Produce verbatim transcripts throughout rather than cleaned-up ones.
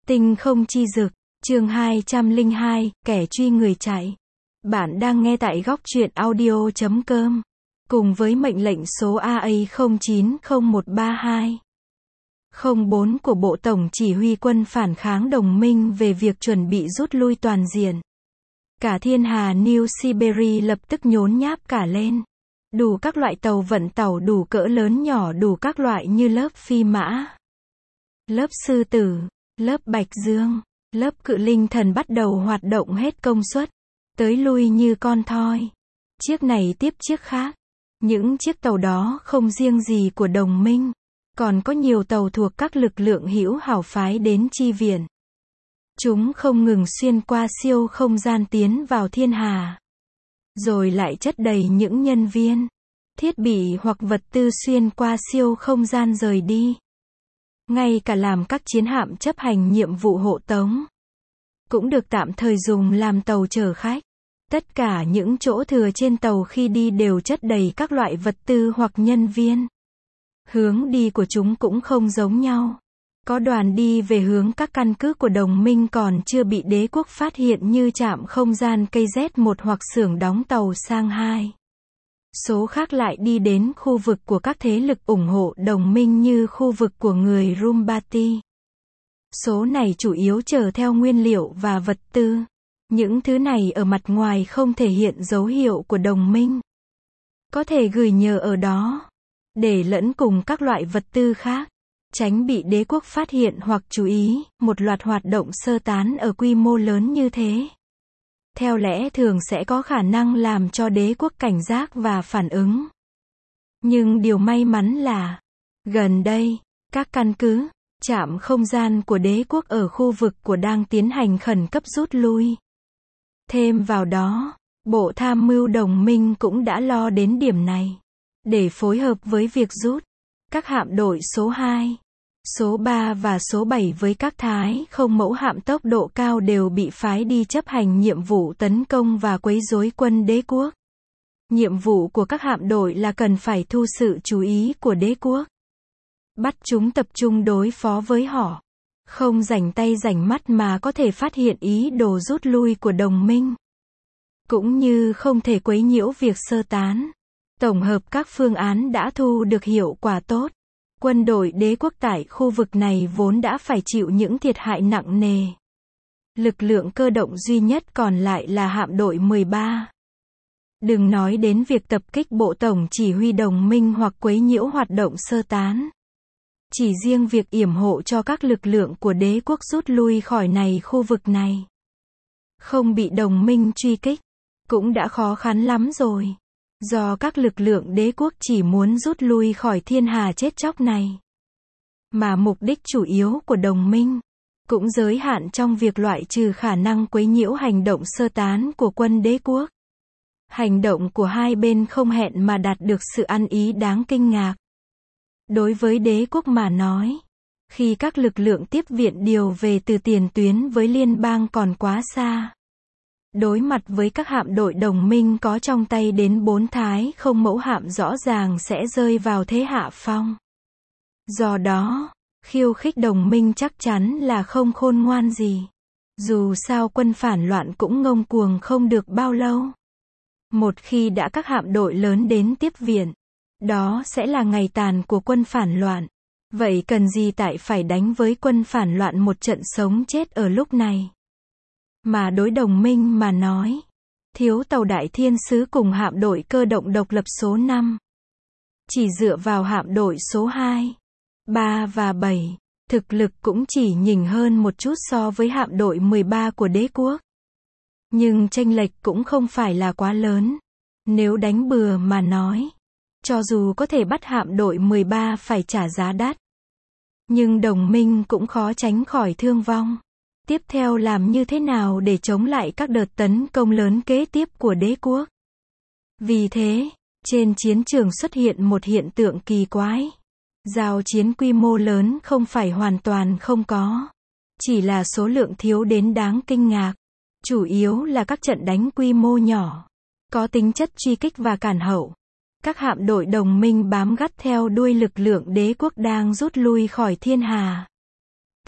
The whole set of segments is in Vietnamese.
Tinh không chi dực, chương hai trăm lẻ hai, kẻ truy người chạy. Bạn đang nghe tại góc truyện audio chấm com. Cùng với mệnh lệnh số A A không chín không một ba hai không bốn của Bộ Tổng Chỉ huy quân phản kháng đồng minh về việc chuẩn bị rút lui toàn diện. Cả thiên hà New Siberia lập tức nhốn nháp cả lên. Đủ các loại tàu vận tàu đủ cỡ lớn nhỏ đủ các loại như lớp phi mã, lớp sư tử, lớp bạch dương, lớp cự linh thần bắt đầu hoạt động hết công suất, tới lui như con thoi. Chiếc này tiếp chiếc khác. Những chiếc tàu đó không riêng gì của đồng minh, còn có nhiều tàu thuộc các lực lượng hữu hảo phái đến chi viện. Chúng không ngừng xuyên qua siêu không gian tiến vào thiên hà, rồi lại chất đầy những nhân viên, thiết bị hoặc vật tư xuyên qua siêu không gian rời đi. Ngay cả làm các chiến hạm chấp hành nhiệm vụ hộ tống, cũng được tạm thời dùng làm tàu chở khách. Tất cả những chỗ thừa trên tàu khi đi đều chất đầy các loại vật tư hoặc nhân viên. Hướng đi của chúng cũng không giống nhau. Có đoàn đi về hướng các căn cứ của đồng minh còn chưa bị đế quốc phát hiện như trạm không gian K Z một hoặc xưởng đóng tàu sang hai. Số khác lại đi đến khu vực của các thế lực ủng hộ đồng minh như khu vực của người Rumbati. Số này chủ yếu chở theo nguyên liệu và vật tư. Những thứ này ở mặt ngoài không thể hiện dấu hiệu của đồng minh. Có thể gửi nhờ ở đó, để lẫn cùng các loại vật tư khác, tránh bị đế quốc phát hiện hoặc chú ý. Một loạt hoạt động sơ tán ở quy mô lớn như thế, theo lẽ thường sẽ có khả năng làm cho đế quốc cảnh giác và phản ứng. Nhưng điều may mắn là, gần đây, các căn cứ, trạm không gian của đế quốc ở khu vực của đang tiến hành khẩn cấp rút lui. Thêm vào đó, Bộ Tham mưu đồng minh cũng đã lo đến điểm này. Để phối hợp với việc rút, các hạm đội số hai, số ba và số bảy với các thái không mẫu hạm tốc độ cao đều bị phái đi chấp hành nhiệm vụ tấn công và quấy rối quân đế quốc. Nhiệm vụ của các hạm đội là cần phải thu sự chú ý của đế quốc, bắt chúng tập trung đối phó với họ, không rảnh tay rảnh mắt mà có thể phát hiện ý đồ rút lui của đồng minh, cũng như không thể quấy nhiễu việc sơ tán. Tổng hợp các phương án đã thu được hiệu quả tốt. Quân đội đế quốc tại khu vực này vốn đã phải chịu những thiệt hại nặng nề. Lực lượng cơ động duy nhất còn lại là hạm đội mười ba. Đừng nói đến việc tập kích Bộ Tổng Chỉ huy đồng minh hoặc quấy nhiễu hoạt động sơ tán. Chỉ riêng việc yểm hộ cho các lực lượng của đế quốc rút lui khỏi này khu vực này, không bị đồng minh truy kích, cũng đã khó khăn lắm rồi. Do các lực lượng đế quốc chỉ muốn rút lui khỏi thiên hà chết chóc này, mà mục đích chủ yếu của đồng minh cũng giới hạn trong việc loại trừ khả năng quấy nhiễu hành động sơ tán của quân đế quốc. Hành động của hai bên không hẹn mà đạt được sự ăn ý đáng kinh ngạc. Đối với đế quốc mà nói, khi các lực lượng tiếp viện điều về từ tiền tuyến với liên bang còn quá xa, đối mặt với các hạm đội đồng minh có trong tay đến bốn thái không mẫu hạm rõ ràng sẽ rơi vào thế hạ phong. Do đó, khiêu khích đồng minh chắc chắn là không khôn ngoan gì. Dù sao quân phản loạn cũng ngông cuồng không được bao lâu. Một khi đã các hạm đội lớn đến tiếp viện, đó sẽ là ngày tàn của quân phản loạn. Vậy cần gì tại phải đánh với quân phản loạn một trận sống chết ở lúc này? Mà đối đồng minh mà nói, thiếu tàu Đại Thiên Sứ cùng hạm đội cơ động độc lập số năm. Chỉ dựa vào hạm đội số hai, ba và bảy, thực lực cũng chỉ nhỉnh hơn một chút so với hạm đội mười ba của đế quốc. Nhưng chênh lệch cũng không phải là quá lớn. Nếu đánh bừa mà nói, cho dù có thể bắt hạm đội mười ba phải trả giá đắt, nhưng đồng minh cũng khó tránh khỏi thương vong. Tiếp theo làm như thế nào để chống lại các đợt tấn công lớn kế tiếp của đế quốc? Vì thế, trên chiến trường xuất hiện một hiện tượng kỳ quái. Giao chiến quy mô lớn không phải hoàn toàn không có, chỉ là số lượng thiếu đến đáng kinh ngạc. Chủ yếu là các trận đánh quy mô nhỏ, có tính chất truy kích và cản hậu. Các hạm đội đồng minh bám gắt theo đuôi lực lượng đế quốc đang rút lui khỏi thiên hà.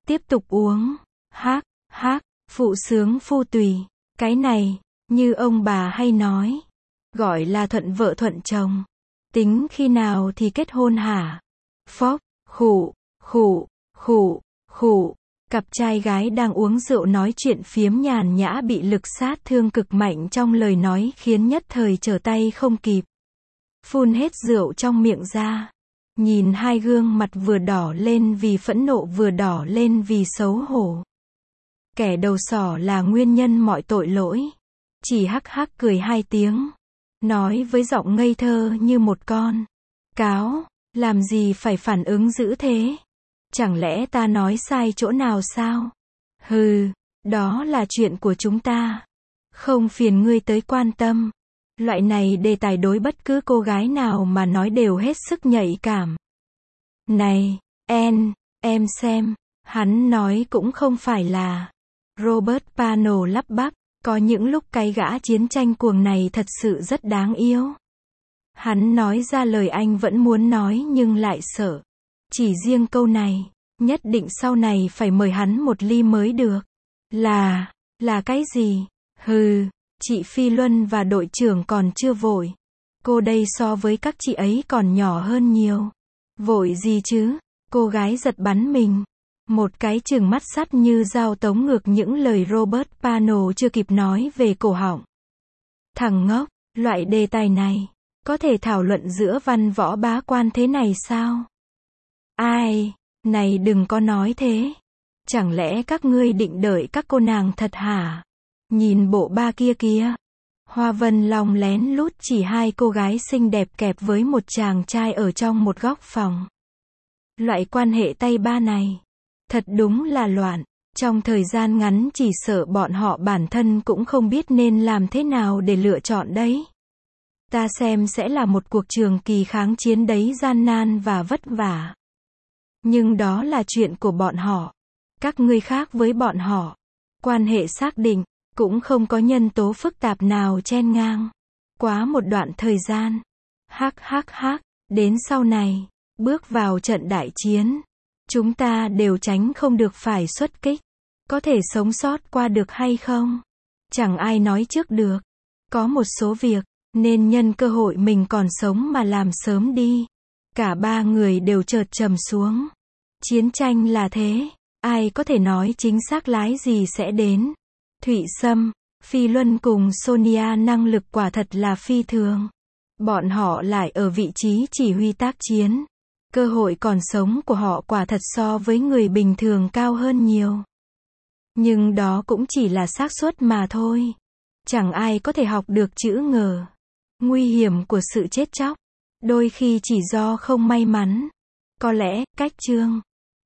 Tiếp tục uống. Hác, hác, phụ sướng phu tùy. Cái này, như ông bà hay nói, gọi là thuận vợ thuận chồng. Tính khi nào thì kết hôn hả? Phốc, khụ, khụ, khụ, khụ. Cặp trai gái đang uống rượu nói chuyện phiếm nhàn nhã bị lực sát thương cực mạnh trong lời nói khiến nhất thời trở tay không kịp. Phun hết rượu trong miệng ra. Nhìn hai gương mặt vừa đỏ lên vì phẫn nộ vừa đỏ lên vì xấu hổ. Kẻ đầu sỏ là nguyên nhân mọi tội lỗi. Chỉ hắc hắc cười hai tiếng. Nói với giọng ngây thơ như một con cáo. Làm gì phải phản ứng dữ thế? Chẳng lẽ ta nói sai chỗ nào sao? Hừ, đó là chuyện của chúng ta. Không phiền ngươi tới quan tâm. Loại này đề tài đối bất cứ cô gái nào mà nói đều hết sức nhạy cảm. Này, En, em xem, hắn nói cũng không phải là. Robert Pano lắp bắp, có những lúc cái gã chiến tranh cuồng này thật sự rất đáng yêu. Hắn nói ra lời anh vẫn muốn nói nhưng lại sợ. Chỉ riêng câu này, nhất định sau này phải mời hắn một ly mới được. Là, là cái gì? Hừ, chị Phi Luân và đội trưởng còn chưa vội. Cô đây so với các chị ấy còn nhỏ hơn nhiều. Vội gì chứ? Cô gái giật bắn mình. Một cái chừng mắt sắt như dao tống ngược những lời Robert Pano chưa kịp nói về cổ họng. Thằng ngốc, loại đề tài này, có thể thảo luận giữa văn võ bá quan thế này sao? Ai, này đừng có nói thế. Chẳng lẽ các ngươi định đợi các cô nàng thật hả? Nhìn bộ ba kia kìa. Hoa Vân Long lén lút chỉ hai cô gái xinh đẹp kẹp với một chàng trai ở trong một góc phòng. Loại quan hệ tay ba này, thật đúng là loạn. Trong thời gian ngắn chỉ sợ bọn họ bản thân cũng không biết nên làm thế nào để lựa chọn đấy. Ta xem sẽ là một cuộc trường kỳ kháng chiến đấy, gian nan và vất vả. Nhưng đó là chuyện của bọn họ. Các ngươi khác với bọn họ. Quan hệ xác định, cũng không có nhân tố phức tạp nào chen ngang. Quá một đoạn thời gian. Hắc hắc hắc, đến sau này, bước vào trận đại chiến. Chúng ta đều tránh không được phải xuất kích. Có thể sống sót qua được hay không? Chẳng ai nói trước được. Có một số việc, nên nhân cơ hội mình còn sống mà làm sớm đi. Cả ba người đều chợt trầm xuống. Chiến tranh là thế, ai có thể nói chính xác lái gì sẽ đến. Thụy Sâm, Phi Luân cùng Sonia năng lực quả thật là phi thường. Bọn họ lại ở vị trí chỉ huy tác chiến. Cơ hội còn sống của họ quả thật so với người bình thường cao hơn nhiều. Nhưng đó cũng chỉ là xác suất mà thôi. Chẳng ai có thể học được chữ ngờ. Nguy hiểm của sự chết chóc, đôi khi chỉ do không may mắn. Có lẽ, cách chương